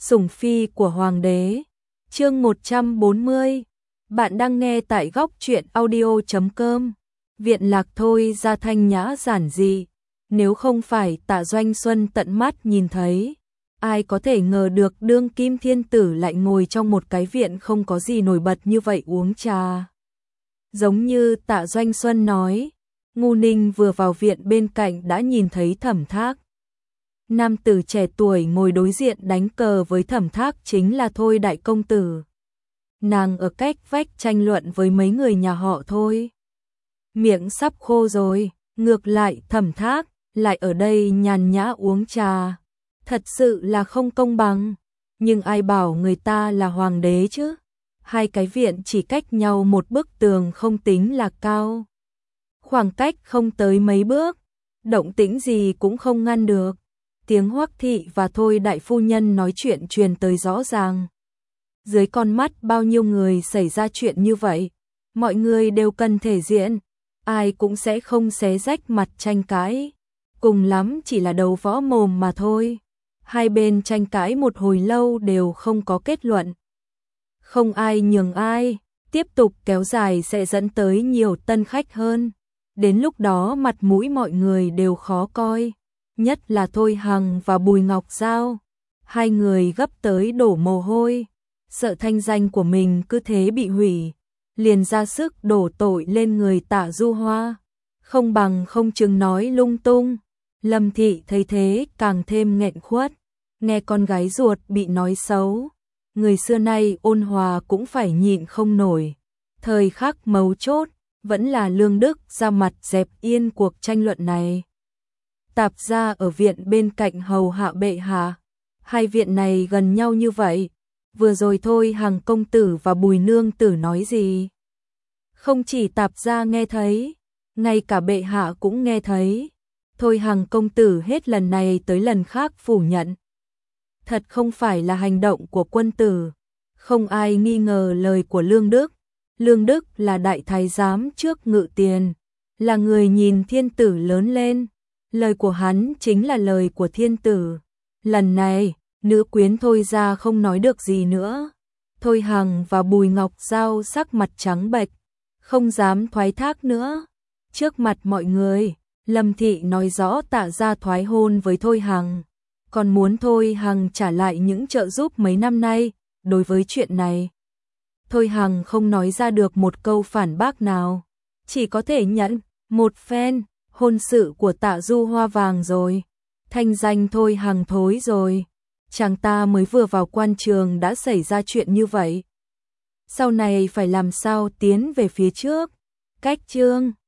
Sủng phi của hoàng đế. Chương 140. Bạn đang nghe tại góc truyện audio.com. Viện lạc thôi ra thanh nhã giản dị, nếu không phải Tạ Doanh Xuân tận mắt nhìn thấy, ai có thể ngờ được đương kim thiên tử lại ngồi trong một cái viện không có gì nổi bật như vậy uống trà. Giống như Tạ Doanh Xuân nói, Ngu Ninh vừa vào viện bên cạnh đã nhìn thấy Thẩm Thác. Nam tử trẻ tuổi ngồi đối diện đánh cờ với Thẩm Thác chính là Thôi đại công tử. Nàng ở cách vách tranh luận với mấy người nhà họ Thôi. Miệng sắp khô rồi, ngược lại Thẩm Thác lại ở đây nhàn nhã uống trà. Thật sự là không công bằng, nhưng ai bảo người ta là hoàng đế chứ? Hai cái viện chỉ cách nhau một bức tường không tính là cao. Khoảng cách không tới mấy bước, động tĩnh gì cũng không ngăn được. Tiếng Hoắc thị và Thôi đại phu nhân nói chuyện truyền tới rõ ràng. Dưới con mắt bao nhiêu người xảy ra chuyện như vậy, mọi người đều cần thể diện, ai cũng sẽ không xé rách mặt tranh cãi, cùng lắm chỉ là đấu võ mồm mà thôi. Hai bên tranh cãi một hồi lâu đều không có kết luận. Không ai nhường ai, tiếp tục kéo dài sẽ dẫn tới nhiều tân khách hơn. Đến lúc đó mặt mũi mọi người đều khó coi, nhất là Thôi Hằng và Bùi Ngọc Giao. Hai người gấp tới đổ mồ hôi, sợ thanh danh của mình cứ thế bị hủy, liền ra sức đổ tội lên người Tạ Du Hoa. Không bằng không chừng nói lung tung. Lâm Thị thấy thế càng thêm nghẹn khuất, nghe con gái ruột bị nói xấu. Người xưa nay ôn hòa cũng phải nhịn không nổi. Thời khắc mấu chốt, vẫn là Lương Đức ra mặt dẹp yên cuộc tranh luận này. Tạp gia ở viện bên cạnh hầu hạ bệ hạ. Hai viện này gần nhau như vậy. Vừa rồi Thôi Hằng công tử và Bùi nương tử nói gì? Không chỉ Tạp gia nghe thấy, ngay cả bệ hạ cũng nghe thấy. Thôi Hằng công tử hết lần này tới lần khác phủ nhận. Thật không phải là hành động của quân tử. Không ai nghi ngờ lời của Lương Đức. Lương Đức là đại thái giám trước Ngự Tiền, là người nhìn thiên tử lớn lên. Lời của hắn chính là lời của thiên tử. Lần này, nữ quyến Thôi ra không nói được gì nữa. Thôi Hằng và Bùi Ngọc Giao sắc mặt trắng bệch, không dám thoái thác nữa. Trước mặt mọi người, Lâm Thị nói rõ Tạ gia thoái hôn với Thôi Hằng, còn muốn Thôi Hằng trả lại những trợ giúp mấy năm nay. Đối với chuyện này, Thôi Hằng không nói ra được một câu phản bác nào, chỉ có thể nhận một phen. Hôn sự của Tạ Du Hoa vàng rồi, thanh danh Thôi Hằng thối rồi. Chàng ta mới vừa vào quan trường đã xảy ra chuyện như vậy, sau này phải làm sao tiến về phía trước. Cách chương